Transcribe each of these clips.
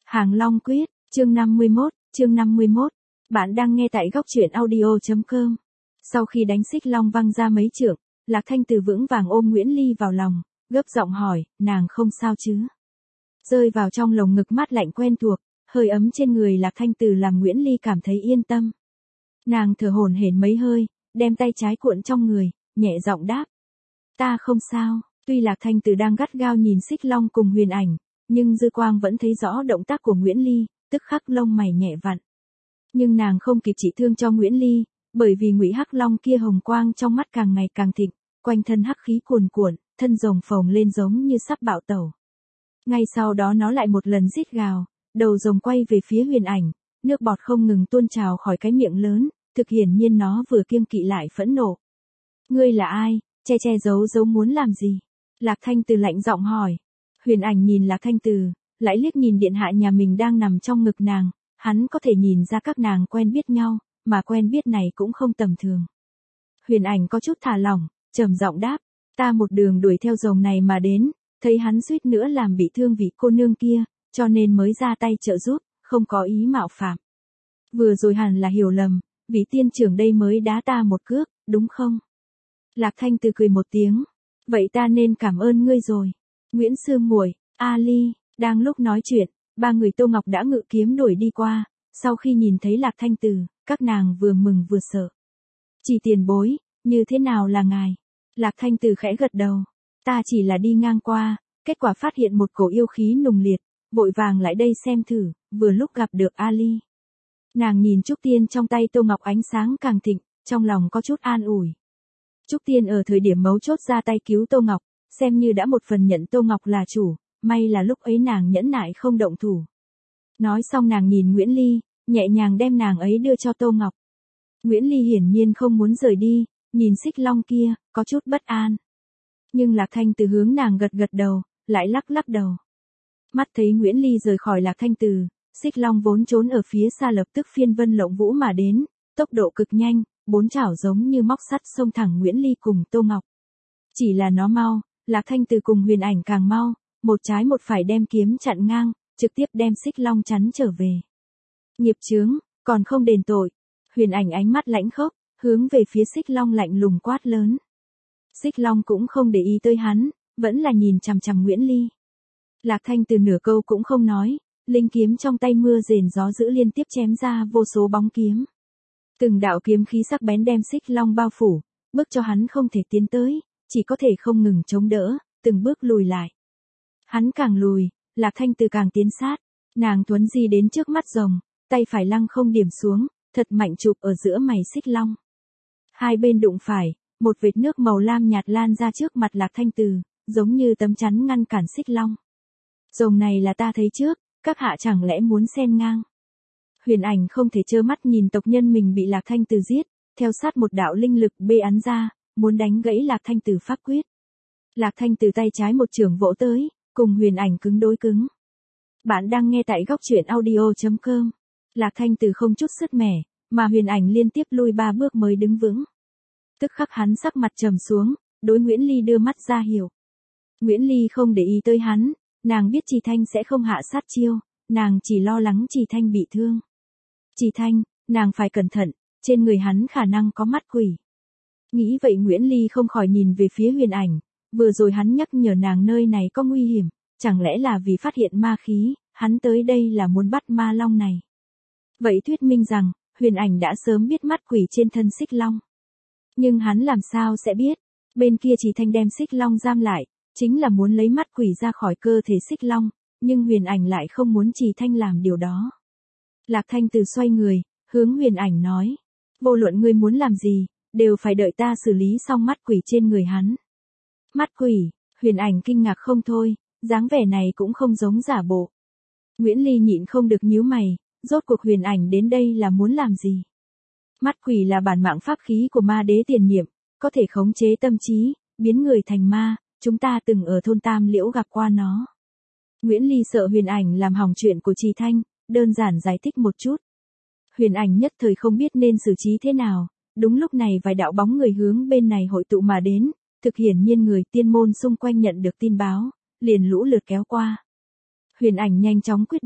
Hàng Long Quyết, chương 51. Bạn đang nghe tại góc truyện audio.com. Sau khi đánh Xích Long văng ra mấy trượng, Lạc Thanh Từ vững vàng ôm Nguyễn Ly vào lòng, gấp giọng hỏi, nàng không sao chứ? Rơi vào trong lồng ngực mát lạnh quen thuộc, hơi ấm trên người Lạc Thanh Từ làm Nguyễn Ly cảm thấy yên tâm. Nàng thở hổn hển mấy hơi, đem tay trái cuộn trong người, nhẹ giọng đáp. Ta không sao, tuy Lạc Thanh Từ đang gắt gao nhìn Xích Long cùng Huyền Ảnh, nhưng dư quang vẫn thấy rõ động tác của Nguyễn Ly, tức khắc lông mày nhẹ vặn. Nhưng nàng không kịp trị thương cho Nguyễn Ly, bởi vì Ngụy Hắc Long kia hồng quang trong mắt càng ngày càng thịnh, quanh thân hắc khí cuồn cuộn, thân rồng phồng lên giống như sắp bạo tẩu. Ngay sau đó nó lại một lần rít gào, đầu rồng quay về phía Huyền Ảnh, nước bọt không ngừng tuôn trào khỏi cái miệng lớn, thực hiển nhiên nó vừa kiêng kỵ lại phẫn nộ. Ngươi là ai, che giấu muốn làm gì? Lạc Thanh Từ lạnh giọng hỏi. Huyền Ảnh nhìn Lạc Thanh Từ, lại liếc nhìn điện hạ nhà mình đang nằm trong ngực nàng, hắn có thể nhìn ra các nàng quen biết nhau, mà quen biết này cũng không tầm thường. Huyền Ảnh có chút thả lỏng, trầm giọng đáp, ta một đường đuổi theo rồng này mà đến, thấy hắn suýt nữa làm bị thương vị cô nương kia, cho nên mới ra tay trợ giúp, không có ý mạo phạm. Vừa rồi hẳn là hiểu lầm, vị tiên trưởng đây mới đá ta một cước, đúng không? Lạc Thanh Từ cười một tiếng, vậy ta nên cảm ơn ngươi rồi. Nguyễn Sư Muội, Ali, đang lúc nói chuyện, ba người Tô Ngọc đã ngự kiếm đuổi đi qua, sau khi nhìn thấy Lạc Thanh Từ, các nàng vừa mừng vừa sợ. Chỉ tiền bối, như thế nào là ngài? Lạc Thanh Từ khẽ gật đầu, ta chỉ là đi ngang qua, kết quả phát hiện một cổ yêu khí nùng liệt, vội vàng lại đây xem thử, vừa lúc gặp được Ali. Nàng nhìn Trúc Tiên trong tay Tô Ngọc ánh sáng càng thịnh, trong lòng có chút an ủi. Trúc Tiên ở thời điểm mấu chốt ra tay cứu Tô Ngọc, xem như đã một phần nhận Tô Ngọc là chủ, may là lúc ấy nàng nhẫn nại không động thủ. Nói xong nàng nhìn Nguyễn Ly, nhẹ nhàng đem nàng ấy đưa cho Tô Ngọc. Nguyễn Ly hiển nhiên không muốn rời đi, nhìn Xích Long kia, có chút bất an. Nhưng Lạc Thanh Từ hướng nàng gật đầu, lại lắc đầu. Mắt thấy Nguyễn Ly rời khỏi Lạc Thanh Từ, Xích Long vốn trốn ở phía xa lập tức phiên vân lộng vũ mà đến, tốc độ cực nhanh, bốn chảo giống như móc sắt xông thẳng Nguyễn Ly cùng Tô Ngọc. Chỉ là nó mau, Lạc Thanh Từ cùng Huyền Ảnh càng mau, một trái một phải đem kiếm chặn ngang, trực tiếp đem Xích Long chắn trở về. Nghiệp chướng, còn không đền tội. Huyền Ảnh ánh mắt lãnh khốc, hướng về phía Xích Long lạnh lùng quát lớn. Xích Long cũng không để ý tới hắn, vẫn là nhìn chằm chằm Nguyễn Ly. Lạc Thanh Từ nửa câu cũng không nói, linh kiếm trong tay mưa rền gió dữ liên tiếp chém ra vô số bóng kiếm. Từng đạo kiếm khí sắc bén đem Xích Long bao phủ, bức cho hắn không thể tiến tới, chỉ có thể không ngừng chống đỡ, từng bước lùi lại. Hắn càng lùi, Lạc Thanh Từ càng tiến sát, nàng thuấn di đến trước mắt rồng, tay phải lăng không điểm xuống, thật mạnh chụp ở giữa mày Xích Long. Hai bên đụng phải, một vệt nước màu lam nhạt lan ra trước mặt Lạc Thanh Từ, giống như tấm chắn ngăn cản Xích Long. Rồng này là ta thấy trước, các hạ chẳng lẽ muốn xen ngang? Huyền Ảnh không thể trơ mắt nhìn tộc nhân mình bị Lạc Thanh Từ giết, theo sát một đạo linh lực bê ắn ra, muốn đánh gãy Lạc Thanh Từ pháp quyết. Lạc Thanh Từ tay trái một chưởng vỗ tới, cùng Huyền Ảnh cứng đối cứng. Bạn đang nghe tại góc truyện audio.com. Lạc Thanh Từ không chút sứt mẻ, mà Huyền Ảnh liên tiếp lui 3 bước mới đứng vững. Tức khắc hắn sắc mặt trầm xuống, đối Nguyễn Ly đưa mắt ra hiệu. Nguyễn Ly không để ý tới hắn, nàng biết Trì Thanh sẽ không hạ sát chiêu, nàng chỉ lo lắng Trì Thanh bị thương. Trì Thanh, nàng phải cẩn thận, trên người hắn khả năng có mắt quỷ. Nghĩ vậy Nguyễn Ly không khỏi nhìn về phía Huyền Ảnh, vừa rồi hắn nhắc nhở nàng nơi này có nguy hiểm, chẳng lẽ là vì phát hiện ma khí, hắn tới đây là muốn bắt ma long này. Vậy thuyết minh rằng, Huyền Ảnh đã sớm biết mắt quỷ trên thân Xích Long. Nhưng hắn làm sao sẽ biết, bên kia Trì Thanh đem Xích Long giam lại, chính là muốn lấy mắt quỷ ra khỏi cơ thể Xích Long, nhưng Huyền Ảnh lại không muốn Trì Thanh làm điều đó. Lạc Thanh Từ xoay người, hướng Huyền Ảnh nói, vô luận ngươi muốn làm gì, đều phải đợi ta xử lý xong mắt quỷ trên người hắn. Mắt quỷ, Huyền Ảnh kinh ngạc không thôi, dáng vẻ này cũng không giống giả bộ. Nguyễn Ly nhịn không được nhíu mày, rốt cuộc Huyền Ảnh đến đây là muốn làm gì? Mắt quỷ là bản mạng pháp khí của ma đế tiền nhiệm, có thể khống chế tâm trí, biến người thành ma, chúng ta từng ở thôn Tam Liễu gặp qua nó. Nguyễn Ly sợ Huyền Ảnh làm hỏng chuyện của Trì Thanh, đơn giản giải thích một chút. Huyền Ảnh nhất thời không biết nên xử trí thế nào, đúng lúc này vài đạo bóng người hướng bên này hội tụ mà đến, thực hiển nhiên người tiên môn xung quanh nhận được tin báo, liền lũ lượt kéo qua. Huyền Ảnh nhanh chóng quyết định,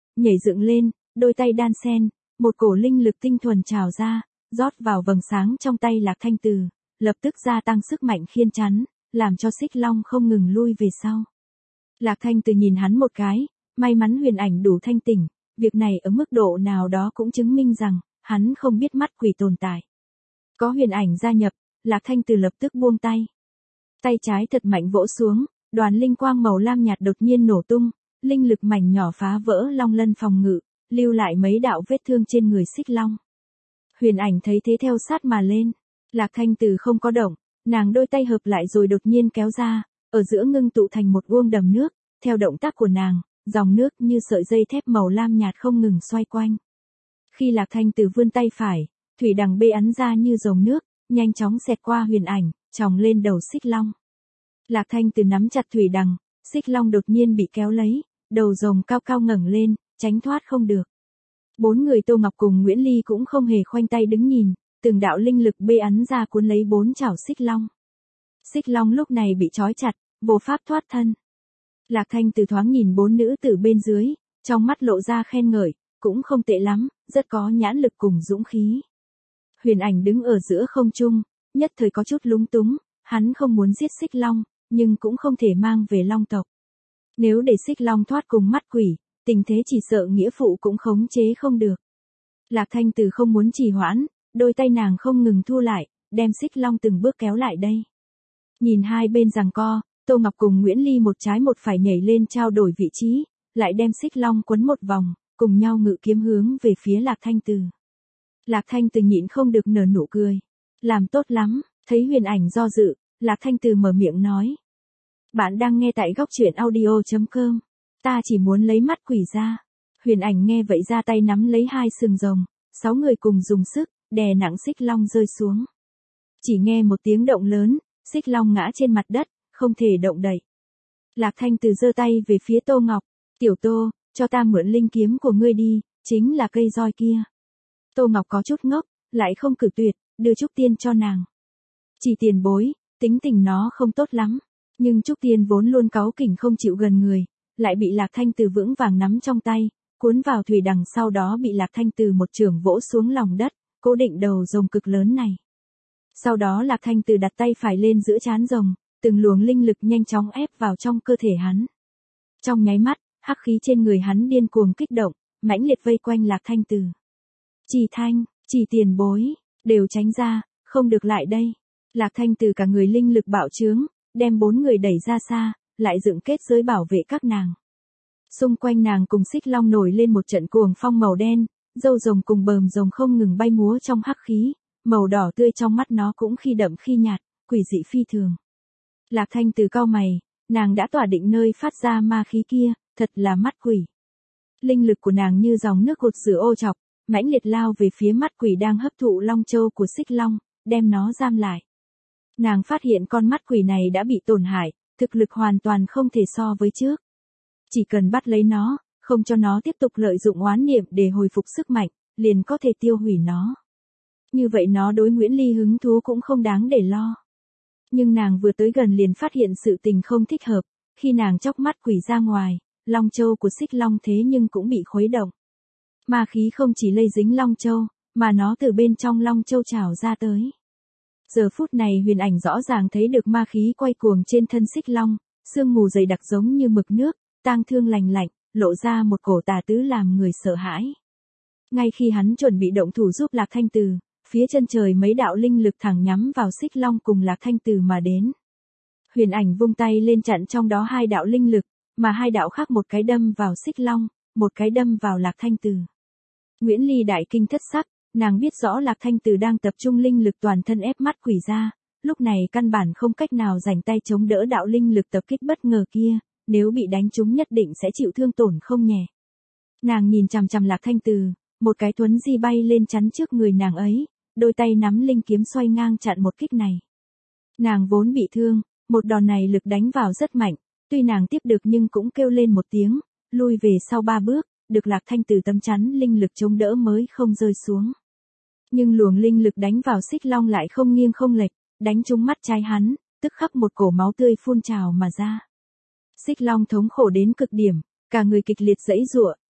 nhảy dựng lên, đôi tay đan sen, một cổ linh lực tinh thuần trào ra, rót vào vầng sáng trong tay Lạc Thanh Từ, lập tức gia tăng sức mạnh khiên chắn, làm cho Xích Long không ngừng lui về sau. Lạc Thanh Từ nhìn hắn một cái, may mắn Huyền Ảnh đủ thanh tỉnh, việc này ở mức độ nào đó cũng chứng minh rằng, hắn không biết mắt quỷ tồn tại. Có Huyền Ảnh gia nhập, Lạc Thanh Từ lập tức buông tay. Tay trái thật mạnh vỗ xuống, đoàn linh quang màu lam nhạt đột nhiên nổ tung, linh lực mảnh nhỏ phá vỡ long lân phòng ngự, lưu lại mấy đạo vết thương trên người Xích Long. Huyền Ảnh thấy thế theo sát mà lên. Lạc Thanh Từ không có động, nàng đôi tay hợp lại rồi đột nhiên kéo ra, ở giữa ngưng tụ thành một vuông đầm nước, theo động tác của nàng, dòng nước như sợi dây thép màu lam nhạt không ngừng xoay quanh. Khi Lạc Thanh Từ vươn tay phải, thủy đằng bê ấn ra như dòng nước, nhanh chóng xẹt qua Huyền Ảnh, chòng lên đầu Xích Long. Lạc Thanh Từ nắm chặt thủy đằng, Xích Long đột nhiên bị kéo lấy, đầu rồng cao cao ngẩng lên, tránh thoát không được. Bốn người Tô Ngọc cùng Nguyễn Ly cũng không hề khoanh tay đứng nhìn, từng đạo linh lực bê ấn ra cuốn lấy bốn chảo Xích Long. Xích Long lúc này bị trói chặt, vô pháp thoát thân. Lạc Thanh Từ thoáng nhìn bốn nữ tử bên dưới, trong mắt lộ ra khen ngợi, cũng không tệ lắm, rất có nhãn lực cùng dũng khí. Huyền Ảnh đứng ở giữa không trung, nhất thời có chút lúng túng, hắn không muốn giết Xích Long, nhưng cũng không thể mang về Long tộc. Nếu để Xích Long thoát cùng mắt quỷ, tình thế chỉ sợ nghĩa phụ cũng khống chế không được. Lạc Thanh Từ không muốn trì hoãn, đôi tay nàng không ngừng thu lại, đem Xích Long từng bước kéo lại đây. Nhìn hai bên giằng co, Tô Ngọc cùng Nguyễn Ly một trái một phải nhảy lên trao đổi vị trí, lại đem Xích Long quấn một vòng, cùng nhau ngự kiếm hướng về phía Lạc Thanh Từ. Lạc Thanh Từ nhịn không được nở nụ cười. Làm tốt lắm, thấy Huyền Ảnh do dự, Lạc Thanh Từ mở miệng nói. Bạn đang nghe tại góc truyện audio.com. Ta chỉ muốn lấy mắt quỷ ra. Huyền Ảnh nghe vậy ra tay nắm lấy hai sừng rồng, 6 người cùng dùng sức, đè nặng Xích Long rơi xuống. Chỉ nghe một tiếng động lớn, Xích Long ngã trên mặt đất, không thể động đậy. Lạc Thanh Từ giơ tay về phía Tô Ngọc, "Tiểu Tô, cho ta mượn linh kiếm của ngươi đi, chính là cây roi kia." Tô Ngọc có chút ngốc, lại không cử tuyệt, đưa Trúc Tiên cho nàng. Chỉ tiền bối, tính tình nó không tốt lắm, nhưng Trúc Tiên vốn luôn cáu kỉnh không chịu gần người, lại bị Lạc Thanh Từ vững vàng nắm trong tay, cuốn vào thủy đằng, sau đó bị Lạc Thanh Từ một chưởng vỗ xuống lòng đất, cố định đầu rồng cực lớn này. Sau đó Lạc Thanh Từ đặt tay phải lên giữa trán rồng, từng luồng linh lực nhanh chóng ép vào trong cơ thể hắn. Trong nháy mắt, hắc khí trên người hắn điên cuồng kích động, mãnh liệt vây quanh Lạc Thanh Từ. Chỉ Thanh, Chỉ tiền bối, đều tránh ra, không được lại đây. Lạc Thanh Từ cả người linh lực bạo trướng, đem 4 người đẩy ra xa, lại dựng kết giới bảo vệ các nàng. Xung quanh nàng cùng Xích Long nổi lên một trận cuồng phong màu đen, râu rồng cùng bờm rồng không ngừng bay múa trong hắc khí, màu đỏ tươi trong mắt nó cũng khi đậm khi nhạt, quỷ dị phi thường. Lạc Thanh Từ cau mày, nàng đã tỏa định nơi phát ra ma khí kia, thật là mắt quỷ. Linh lực của nàng như dòng nước gột rửa ô trọc, mãnh liệt lao về phía mắt quỷ đang hấp thụ long châu của Xích Long, đem nó giam lại. Nàng phát hiện con mắt quỷ này đã bị tổn hại, thực lực hoàn toàn không thể so với trước. Chỉ cần bắt lấy nó, không cho nó tiếp tục lợi dụng oán niệm để hồi phục sức mạnh, liền có thể tiêu hủy nó. Như vậy nó đối Nguyễn Ly hứng thú cũng không đáng để lo. Nhưng nàng vừa tới gần liền phát hiện sự tình không thích hợp, khi nàng chóc mắt quỷ ra ngoài, long châu của Xích Long thế nhưng cũng bị khuấy động. Ma khí không chỉ lây dính long châu, mà nó từ bên trong long châu trào ra tới. Giờ phút này Huyền Ảnh rõ ràng thấy được ma khí quay cuồng trên thân Xích Long, sương mù dày đặc giống như mực nước, tang thương lành lạnh, lộ ra một cổ tà tứ làm người sợ hãi. Ngay khi hắn chuẩn bị động thủ giúp Lạc Thanh Từ, phía chân trời mấy đạo linh lực thẳng nhắm vào Xích Long cùng Lạc Thanh Từ mà đến. Huyền Ảnh vung tay lên chặn trong đó 2 đạo linh lực, mà 2 đạo khác một cái đâm vào Xích Long, một cái đâm vào Lạc Thanh Từ. Nguyễn Ly đại kinh thất sắc, nàng biết rõ Lạc Thanh Từ đang tập trung linh lực toàn thân ép mắt quỷ ra, lúc này căn bản không cách nào rảnh tay chống đỡ đạo linh lực tập kích bất ngờ kia, nếu bị đánh trúng nhất định sẽ chịu thương tổn không nhẹ. Nàng nhìn chằm chằm Lạc Thanh Từ, một cái thuấn di bay lên chắn trước người nàng ấy, đôi tay nắm linh kiếm xoay ngang chặn một kích này. Nàng vốn bị thương, một đòn này lực đánh vào rất mạnh, tuy nàng tiếp được nhưng cũng kêu lên một tiếng, lui về sau 3 bước, được Lạc Thanh Từ tấm chắn linh lực chống đỡ mới không rơi xuống. Nhưng luồng linh lực đánh vào Xích Long lại không nghiêng không lệch, đánh trúng mắt trái hắn, tức khắc một cổ máu tươi phun trào mà ra. Xích Long thống khổ đến cực điểm, cả người kịch liệt giãy giụa,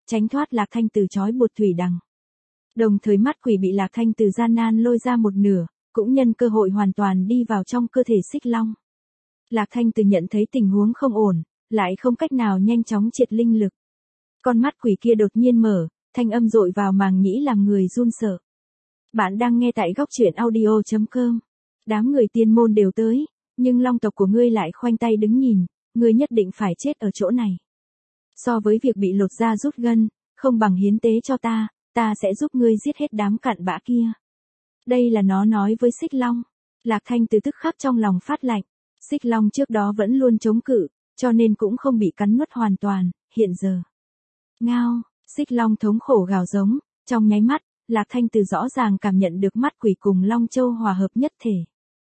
tránh thoát Lạc Thanh Từ trói buộc thủy đằng. Đồng thời mắt quỷ bị Lạc Thanh Từ gian nan lôi ra một nửa, cũng nhân cơ hội hoàn toàn đi vào trong cơ thể Xích Long. Lạc Thanh Từ nhận thấy tình huống không ổn, lại không cách nào nhanh chóng triệt linh lực. Con mắt quỷ kia đột nhiên mở, thanh âm dội vào màng nhĩ làm người run sợ. Bạn đang nghe tại góc truyện audio.com. Đám người tiên môn đều tới, nhưng long tộc của ngươi lại khoanh tay đứng nhìn, ngươi nhất định phải chết ở chỗ này. So với việc bị lột da rút gân, không bằng hiến tế cho ta sẽ giúp ngươi giết hết đám cặn bã kia. Đây là nó nói với Xích Long. Lạc Thanh Từ tức khắc trong lòng phát lạnh. Xích Long trước đó vẫn luôn chống cự, cho nên cũng không bị cắn nuốt hoàn toàn, hiện giờ. Ngao, Xích Long thống khổ gào giống, trong nháy mắt, Lạc Thanh Từ rõ ràng cảm nhận được mắt quỷ cùng Long Châu hòa hợp nhất thể.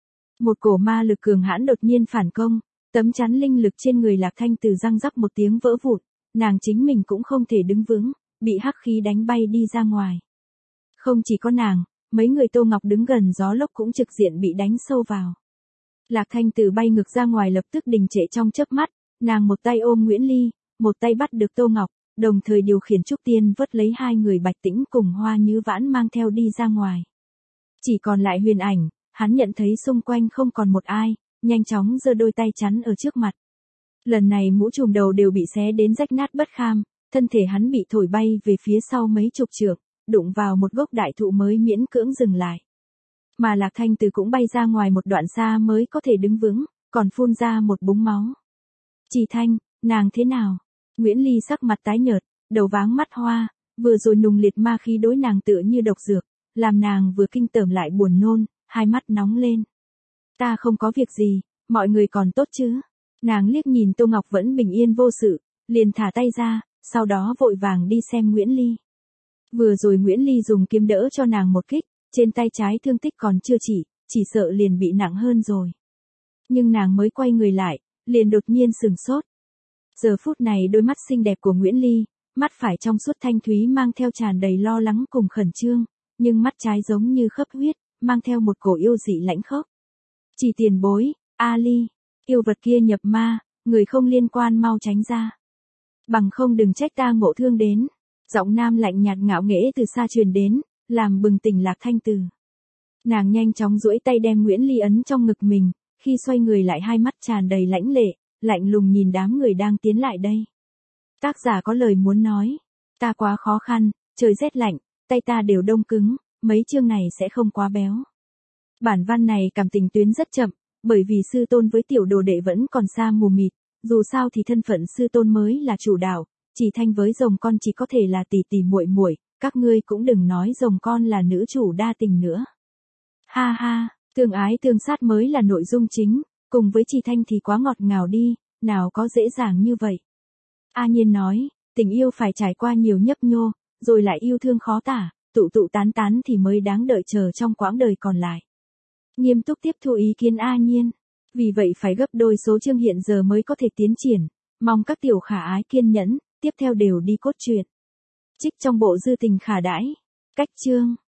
Một cổ ma lực cường hãn đột nhiên phản công, tấm chắn linh lực trên người Lạc Thanh Từ răng rắc một tiếng vỡ vụn, nàng chính mình cũng không thể đứng vững, bị hắc khí đánh bay đi ra ngoài. Không chỉ có nàng, mấy người Tô Ngọc đứng gần gió lốc cũng trực diện bị đánh sâu vào. Lạc Thanh Từ bay ngược ra ngoài lập tức đình trệ trong chớp mắt, nàng một tay ôm Nguyễn Ly, một tay bắt được Tô Ngọc, đồng thời điều khiển Trúc Tiên vớt lấy hai người Bạch Tĩnh cùng Hoa Như Vãn mang theo đi ra ngoài. Chỉ còn lại Huyền Ảnh, hắn nhận thấy xung quanh không còn một ai, nhanh chóng giơ đôi tay chắn ở trước mặt. Lần này mũ trùm đầu đều bị xé đến rách nát bất kham, thân thể hắn bị thổi bay về phía sau mấy chục trượng, đụng vào một gốc đại thụ mới miễn cưỡng dừng lại. Mà Lạc Thanh Từ cũng bay ra ngoài một đoạn xa mới có thể đứng vững, còn phun ra một búng máu. Trì Thanh, nàng thế nào? Nguyễn Ly sắc mặt tái nhợt, đầu váng mắt hoa, vừa rồi nùng liệt ma khí đối nàng tựa như độc dược, làm nàng vừa kinh tởm lại buồn nôn, hai mắt nóng lên. Ta không có việc gì, mọi người còn tốt chứ? Nàng liếc nhìn Tô Ngọc vẫn bình yên vô sự, liền thả tay ra, sau đó vội vàng đi xem Nguyễn Ly. Vừa rồi Nguyễn Ly dùng kiếm đỡ cho nàng một kích, trên tay trái thương tích còn chưa chỉ sợ liền bị nặng hơn rồi. Nhưng nàng mới quay người lại, liền đột nhiên sửng sốt. Giờ phút này đôi mắt xinh đẹp của Nguyễn Ly, mắt phải trong suốt thanh thúy mang theo tràn đầy lo lắng cùng khẩn trương, nhưng mắt trái giống như khấp huyết, mang theo một cổ yêu dị lãnh khốc. Chỉ tiền bối, A Ly, yêu vật kia nhập ma, người không liên quan mau tránh ra. Bằng không đừng trách ta ngộ thương đến. Giọng nam lạnh nhạt ngạo nghễ từ xa truyền đến, làm bừng tỉnh Lạc Thanh Từ. Nàng nhanh chóng duỗi tay đem Nguyễn Ly ấn trong ngực mình, khi xoay người lại hai mắt tràn đầy lãnh lệ, lạnh lùng nhìn đám người đang tiến lại đây. Tác giả có lời muốn nói. Ta quá khó khăn, trời rét lạnh, tay ta đều đông cứng, mấy chương này sẽ không quá béo. Bản văn này cảm tình tuyến rất chậm, bởi vì sư tôn với tiểu đồ đệ vẫn còn xa mù mịt, dù sao thì thân phận sư tôn mới là chủ đạo. Chỉ Thanh với rồng con chỉ có thể là tỷ tỷ muội muội, các ngươi cũng đừng nói rồng con là nữ chủ đa tình nữa. Ha ha, tương ái tương sát mới là nội dung chính, cùng với Chỉ Thanh thì quá ngọt ngào đi, nào có dễ dàng như vậy. A Nhiên nói, tình yêu phải trải qua nhiều nhấp nhô, rồi lại yêu thương khó tả, tụ tán tán thì mới đáng đợi chờ trong quãng đời còn lại. Nghiêm túc tiếp thu ý kiến A Nhiên, vì vậy phải gấp đôi số chương hiện giờ mới có thể tiến triển, mong các tiểu khả ái kiên nhẫn. Tiếp theo đều đi cốt truyện. Trích trong bộ Dư Tình Khả Đãi. Cách chương.